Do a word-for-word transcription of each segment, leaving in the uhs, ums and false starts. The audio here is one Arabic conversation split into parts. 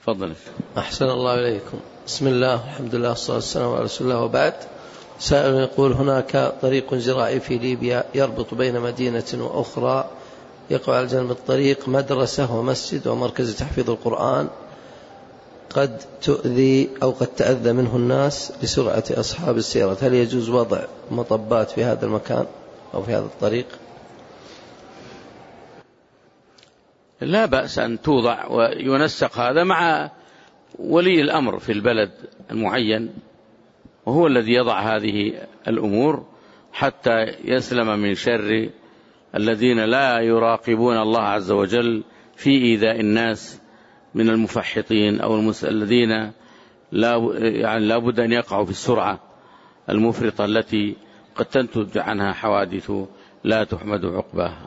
تفضل. أحسن الله إليكم. بسم الله الحمد لله والصلاة والسلام على رسول الله، وبعد. سائل يقول: هناك طريق زراعي في ليبيا يربط بين مدينة وأخرى، يقع على جانب الطريق مدرسة ومسجد ومركز تحفيظ القرآن، قد تؤذي أو قد تأذى منه الناس لسرعة أصحاب السيارات، هل يجوز وضع مطبات في هذا المكان أو في هذا الطريق؟ لا بأس أن توضع وينسق هذا مع ولي الأمر في البلد المعين، وهو الذي يضع هذه الأمور حتى يسلم من شر الذين لا يراقبون الله عز وجل في إيذاء الناس من المفحطين أو المس... الذين لا يعني لا بد أن يقعوا في السرعة المفرطة التي قد تنتج عنها حوادث لا تحمد عقباها.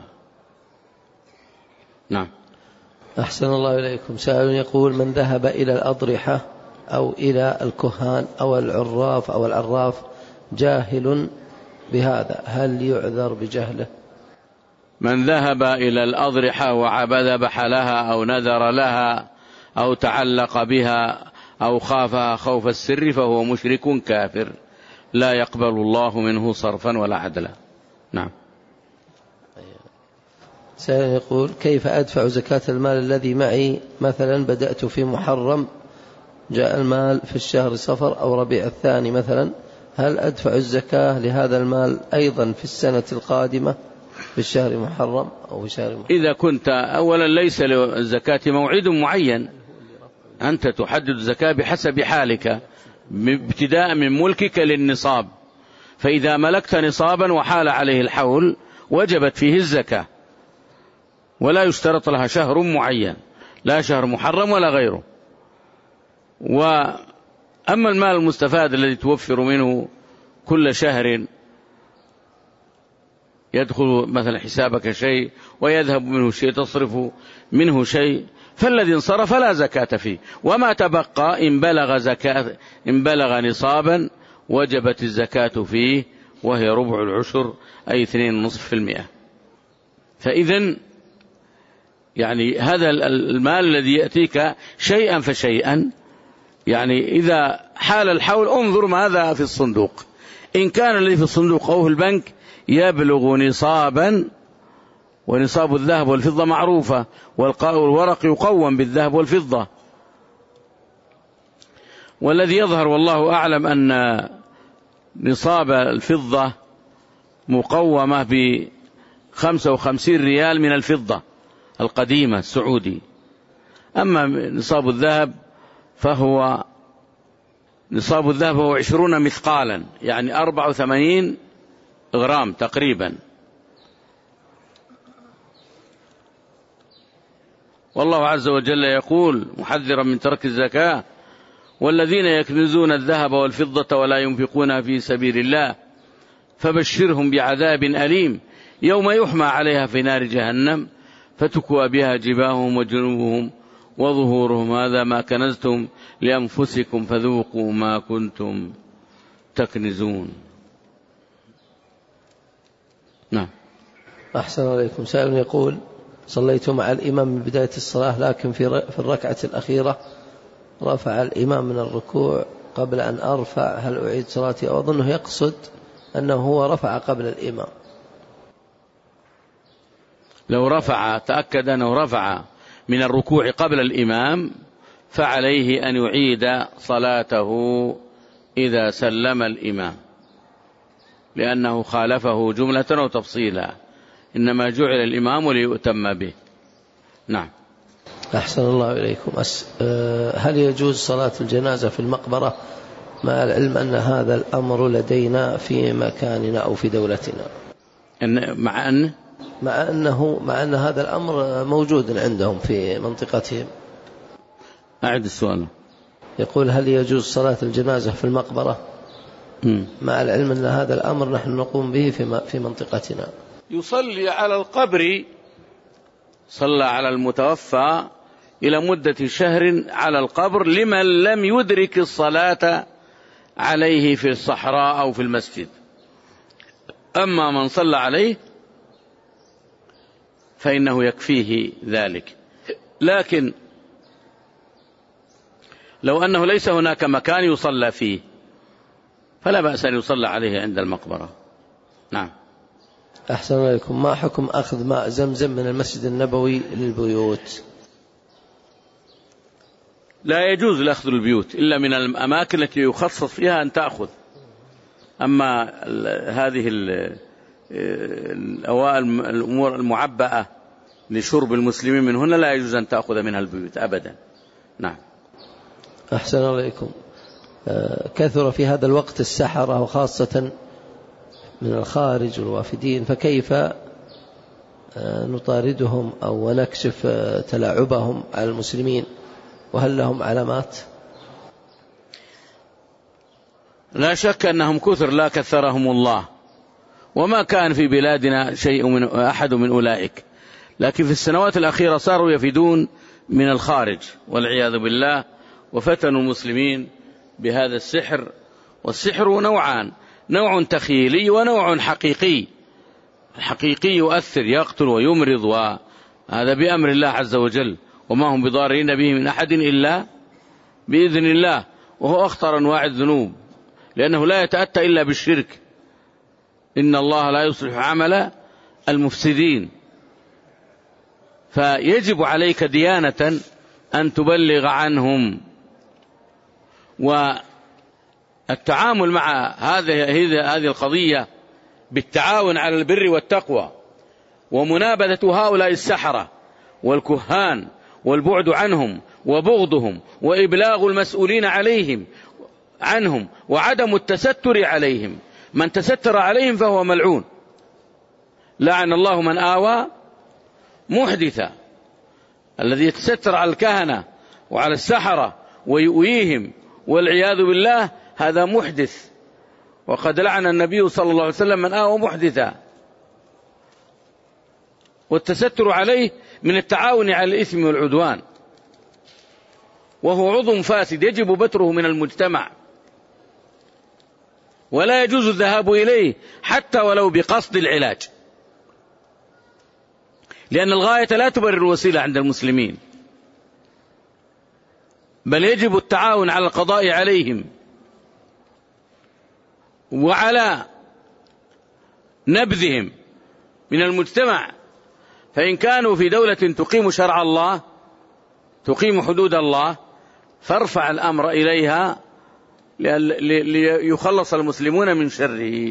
نعم. أحسن الله إليكم. سائل يقول: من ذهب إلى الأضرحة أو إلى الكهان أو العراف أو العراف جاهل بهذا، هل يعذر بجهله؟ من ذهب إلى الأضرحة وذبح لها أو نذر لها أو تعلق بها أو خافها خوف السر فهو مشرك كافر، لا يقبل الله منه صرفا ولا عدلا. نعم. سيقول: كيف أدفع زكاة المال الذي معي؟ مثلا بدأت في محرم، جاء المال في الشهر صفر أو ربيع الثاني مثلا، هل أدفع الزكاة لهذا المال أيضا في السنة القادمة في الشهر محرم أو في شهر محرم؟ إذا كنت أولا ليس للزكاة موعد معين، أنت تحدد الزكاة بحسب حالك ابتداء من ملكك للنصاب، فإذا ملكت نصابا وحال عليه الحول وجبت فيه الزكاة، ولا يشترط لها شهر معين، لا شهر محرم ولا غيره. وأما المال المستفاد الذي توفر منه كل شهر يدخل مثلا حسابك شيء ويذهب منه شيء، تصرف منه شيء، فالذي انصرف لا زكاة فيه، وما تبقى إن بلغ زكاة إن بلغ نصابا وجبت الزكاة فيه، وهي ربع العشر أي اثنين ونصف في المئة. فإذن يعني هذا المال الذي يأتيك شيئا فشيئا، يعني إذا حال الحول انظر ماذا في الصندوق، إن كان الذي في الصندوق أو في البنك يبلغ نصابا، ونصاب الذهب والفضة معروفة، والورق يقوم بالذهب والفضة، والذي يظهر والله أعلم أن نصاب الفضة مقومة بخمسة وخمسين ريال من الفضة القديمة السعودي، أما نصاب الذهب فهو نصاب الذهب هو عشرون مثقالا، يعني أربعة وثمانين غرام تقريبا. والله عز وجل يقول محذرا من ترك الزكاة: والذين يكنزون الذهب والفضة ولا ينفقونها في سبيل الله فبشرهم بعذاب أليم يوم يحمى عليها في نار جهنم فتكوى بها جباههم وجنوبهم وظهورهم هذا ما كنزتم لأنفسكم فذوقوا ما كنتم تكنزون. نعم. أحسن عليكم. سائل يقول: صليت مع الإمام من بداية الصلاة، لكن في في الركعة الأخيرة رفع الإمام من الركوع قبل أن أرفع، هل أعيد صلاتي؟ أو أظنه يقصد أنه هو رفع قبل الإمام. لو رفع تأكد أنه رفع من الركوع قبل الإمام فعليه أن يعيد صلاته إذا سلم الإمام، لأنه خالفه جملة وتفصيلا، إنما جعل الإمام ليؤتم به. نعم. أحسن الله إليكم. هل يجوز صلاة الجنازة في المقبرة، مع العلم أن هذا الأمر لدينا في مكاننا أو في دولتنا؟ إن مع أن مع أنه مع أن هذا الأمر موجود عندهم في منطقتهم. أعد السؤال. يقول: هل يجوز صلاة الجنازة في المقبرة م. مع العلم أن هذا الأمر نحن نقوم به في في منطقتنا؟ يصلي على القبر، صلى على المتوفى إلى مدة شهر على القبر لمن لم يدرك الصلاة عليه في الصحراء أو في المسجد. أما من صلى عليه فإنه يكفيه ذلك. لكن لو أنه ليس هناك مكان يصلى فيه فلا بأس أن يصلى عليه عند المقبرة. نعم. أحسن عليكم. ما حكم أخذ ماء زمزم من المسجد النبوي للبيوت؟ لا يجوز الأخذ البيوت إلا من الأماكن التي يخصص فيها أن تأخذ. أما هذه الأمور المعبأة لشرب المسلمين منهن لا يجوز أن تأخذ منها البيوت أبدا. نعم. أحسن عليكم. كثر في هذا الوقت السحرة وخاصة من الخارج والوافدين، فكيف نطاردهم أو نكشف تلاعبهم على المسلمين، وهل لهم علامات؟ لا شك أنهم كثر لا كثرهم الله، وما كان في بلادنا شيء من أحد من أولئك، لكن في السنوات الأخيرة صاروا يفدون من الخارج والعياذ بالله، وفتنوا المسلمين بهذا السحر. والسحر نوعان، نوع تخيلي ونوع حقيقي. الحقيقي يؤثر، يقتل ويمرض، وهذا بأمر الله عز وجل، وما هم بضارين به من أحد إلا بإذن الله، وهو أخطر أنواع الذنوب، لأنه لا يتأتى إلا بالشرك. إن الله لا يصلح عمل المفسدين. فيجب عليك ديانة أن تبلغ عنهم، والتعامل مع هذه هذه القضية بالتعاون على البر والتقوى، ومنابذة هؤلاء السحرة والكهان، والبعد عنهم وبغضهم، وإبلاغ المسؤولين عليهم عنهم، وعدم التستر عليهم. من تستر عليهم فهو ملعون. لعن الله من آوى محدثا. الذي يتستر على الكهنة وعلى السحرة ويؤويهم والعياذ بالله هذا محدث، وقد لعن النبي صلى الله عليه وسلم من آوى محدثا. والتستر عليه من التعاون على الإثم والعدوان، وهو عضو فاسد يجب بتره من المجتمع، ولا يجوز الذهاب إليه حتى ولو بقصد العلاج، لأن الغاية لا تبرر الوسيلة عند المسلمين، بل يجب التعاون على القضاء عليهم وعلى نبذهم من المجتمع. فإن كانوا في دولة تقيم شرع الله، تقيم حدود الله، فارفع الأمر إليها ليخلص المسلمون من شره.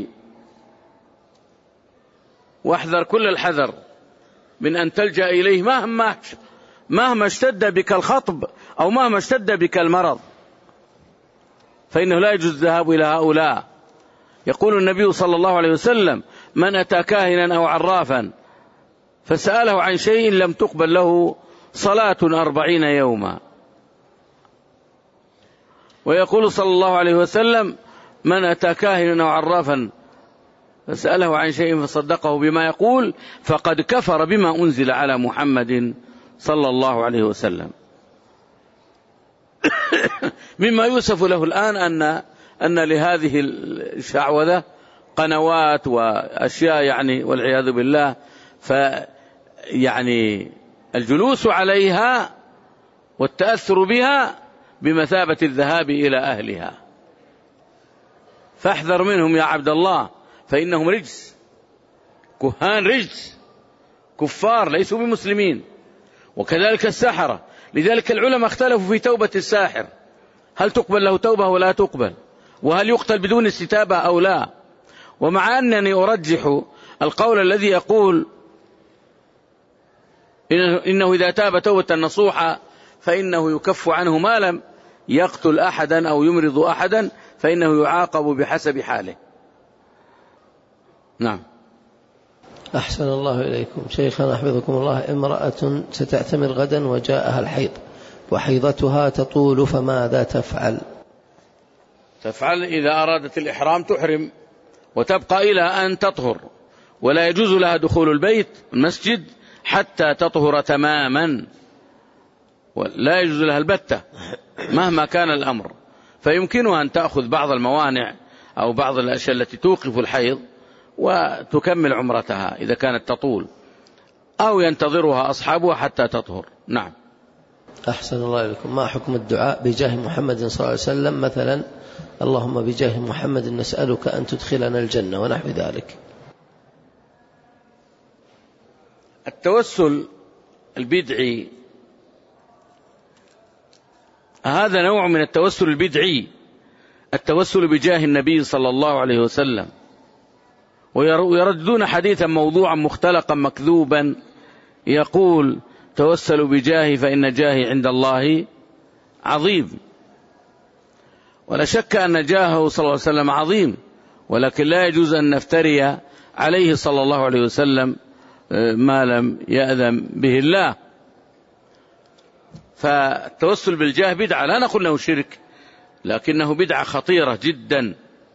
واحذر كل الحذر من أن تلجأ إليه مهما مهما اشتد بك الخطب أو مهما اشتد بك المرض، فإنه لا يجوز الذهاب إلى هؤلاء. يقول النبي صلى الله عليه وسلم: من أتى كاهنا أو عرافا فسأله عن شيء لم تقبل له صلاة أربعين يوما. ويقول صلى الله عليه وسلم: من أتى كاهنا أو عرافا فسأله عن شيء فصدقه بما يقول فقد كفر بما أنزل على محمد صلى الله عليه وسلم. مما يوصف له الآن أن أن لهذه الشعوذة قنوات وأشياء يعني والعياذ بالله، فيعني الجلوس عليها والتأثر بها بمثابة الذهاب إلى أهلها. فاحذر منهم يا عبد الله، فإنهم رجس، كهان رجس، كفار ليسوا بمسلمين، وكذلك السحرة. لذلك العلماء اختلفوا في توبة الساحر، هل تقبل له توبة ولا تقبل، وهل يقتل بدون استتابة أو لا. ومع أنني أرجح القول الذي يقول إنه إذا تاب توبة نصوحة فإنه يكف عنه ما لم يقتل أحدا أو يمرض أحدا، فإنه يعاقب بحسب حاله. نعم. أحسن الله إليكم. شيخنا حفظكم الله، امرأة ستعتمر غدا وجاءها الحيض وحيضتها تطول، فماذا تفعل؟ تفعل إذا أرادت الإحرام تحرم وتبقى إلى أن تطهر، ولا يجوز لها دخول البيت المسجد حتى تطهر تماما، لا يجوز لها البتة مهما كان الأمر. فيمكنها أن تأخذ بعض الموانع أو بعض الأشياء التي توقف الحيض وتكمل عمرتها إذا كانت تطول، أو ينتظرها أصحابها حتى تطهر. نعم. أحسن الله إليكم. ما حكم الدعاء بجاه محمد صلى الله عليه وسلم، مثلا اللهم بجاه محمد نسألك أن تدخلنا الجنة ونحو ذلك؟ التوسل البدعي هذا نوع من التوسل البدعي، التوسل بجاه النبي صلى الله عليه وسلم، ويردون حديثا موضوعا مختلقا مكذوبا يقول توسلوا بجاهي فإن جاهي عند الله عظيم. ولا شك أن جاهه صلى الله عليه وسلم عظيم، ولكن لا يجوز أن نفتري عليه صلى الله عليه وسلم ما لم يأذن به الله. فالتوسل بالجاه بدعة، لا نقول له شرك، لكنه بدعة خطيرة جدا،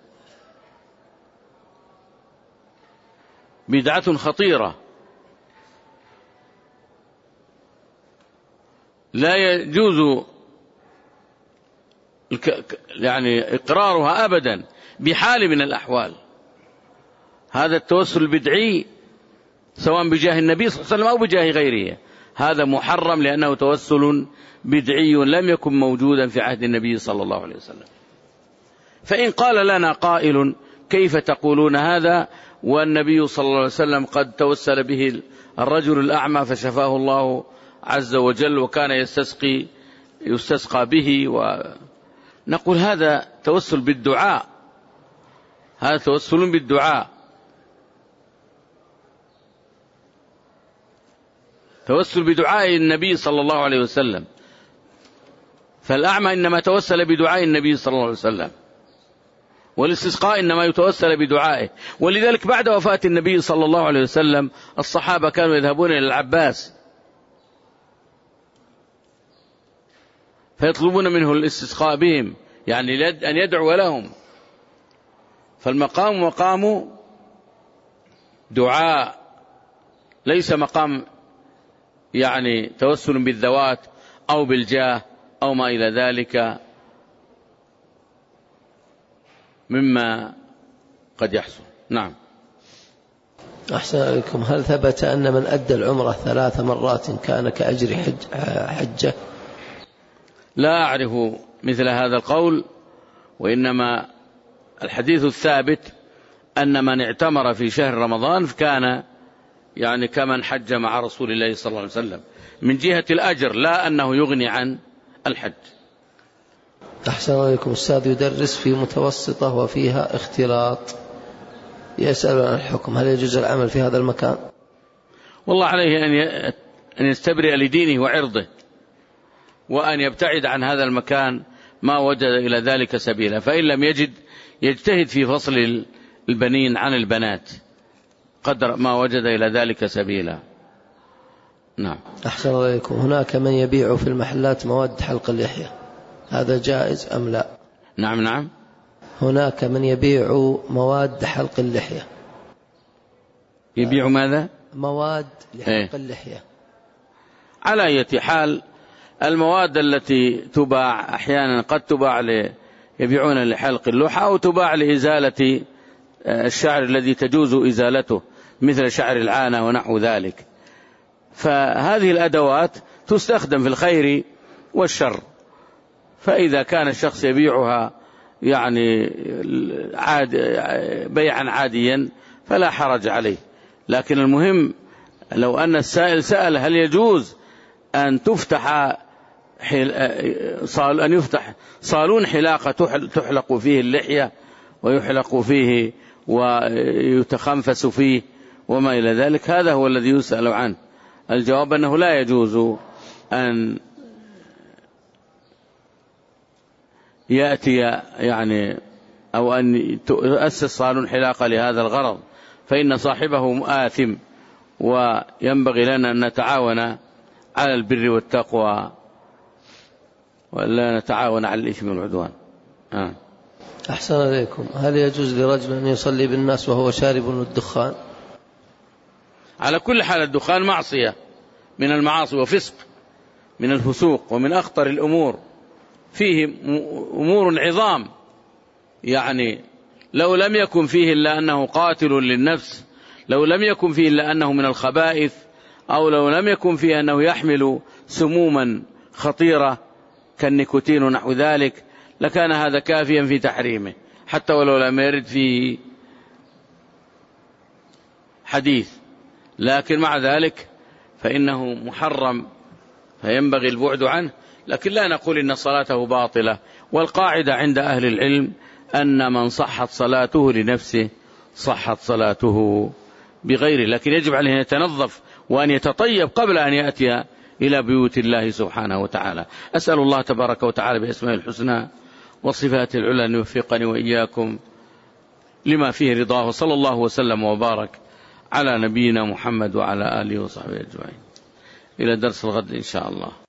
بدعة خطيرة لا يجوز يعني إقرارها أبدا بحال من الأحوال. هذا التوسل البدعي سواء بجاه النبي صلى الله عليه وسلم أو بجاه غيره هذا محرم، لأنه توسل بدعي لم يكن موجودا في عهد النبي صلى الله عليه وسلم. فإن قال لنا قائل كيف تقولون هذا والنبي صلى الله عليه وسلم قد توسل به الرجل الأعمى فشفاه الله عز وجل وكان يستسقي يستسقى به، ونقول هذا توسل بالدعاء، هذا توسل بالدعاء، توسل بدعاء النبي صلى الله عليه وسلم. فالأعمى إنما توسل بدعاء النبي صلى الله عليه وسلم، والاستسقاء إنما يتوسل بدعائه. ولذلك بعد وفاة النبي صلى الله عليه وسلم الصحابة كانوا يذهبون إلى العباس فيطلبون منه الاستسقاء بهم، يعني أن يدعو لهم. فالمقام مقام دعاء، ليس مقام يعني توسل بالذوات أو بالجاه أو ما إلى ذلك مما قد يحصل. نعم. أحسن عليكم. هل ثبت أن من أدى العمرة ثلاث مرات كان كأجر حج حجة؟ لا أعرف مثل هذا القول، وإنما الحديث الثابت أن من اعتمر في شهر رمضان كان يعني كمن حج مع رسول الله صلى الله عليه وسلم من جهة الأجر، لا أنه يغني عن الحج. أحسن عليكم. أستاذ يدرس في متوسطة وفيها اختلاط، يسأل عن الحكم، هل يجوز العمل في هذا المكان؟ والله عليه أن يستبرئ لدينه وعرضه، وأن يبتعد عن هذا المكان ما وجد إلى ذلك سبيلا، فإن لم يجد يجتهد في فصل البنين عن البنات قدر ما وجد إلى ذلك سبيلا. نعم. أحسن عليكم. هناك من يبيع في المحلات مواد حلق اللحية، هذا جائز أم لا؟ نعم نعم. هناك من يبيع مواد حلق اللحية. يبيع ماذا؟ مواد لحلق ايه؟ اللحية. على أي حال المواد التي تباع أحيانا قد تباع ل... يبيعون لحلق اللحى أو تباع لإزالة الشعر الذي تجوز إزالته مثل شعر العانة ونحو ذلك. فهذه الأدوات تستخدم في الخير والشر، فإذا كان الشخص يبيعها يعني عاد بيعا عاديا فلا حرج عليه. لكن المهم لو أن السائل سأل هل يجوز أن تفتح أن يفتح صالون حلاقة تحلق فيه اللحية ويحلق فيه ويتخنفس فيه وما إلى ذلك، هذا هو الذي يسأل عنه. الجواب أنه لا يجوز أن يأتي يعني أو أن يؤسس صالون حلاقة لهذا الغرض، فإن صاحبه آثم، وينبغي لنا أن نتعاون على البر والتقوى ولا نتعاون على الإثم والعدوان. آه. أحسن عليكم. هل يجوز لرجل أن يصلي بالناس وهو شارب الدخان؟ على كل حال الدخان معصية من المعاصي وفسق من الفسوق ومن أخطر الأمور، فيه أمور عظام، يعني لو لم يكن فيه إلا أنه قاتل للنفس، لو لم يكن فيه إلا أنه من الخبائث، أو لو لم يكن فيه أنه يحمل سموما خطيرة كالنيكوتين ونحو ذلك لكان هذا كافيا في تحريمه حتى ولو لم يرد فيه حديث، لكن مع ذلك فإنه محرم فينبغي البعد عنه، لكن لا نقول إن صلاته باطلة. والقاعدة عند أهل العلم أن من صحت صلاته لنفسه صحت صلاته بغيره، لكن يجب عليه أن يتنظف وأن يتطيب قبل أن يأتي إلى بيوت الله سبحانه وتعالى. أسأل الله تبارك وتعالى بأسماء الحسنى وصفات العلى أن يوفقني وإياكم لما فيه رضاه، صلى الله وسلم وبارك على نبينا محمد وعلى آله وصحبه أجمعين. إلى درس الغد إن شاء الله.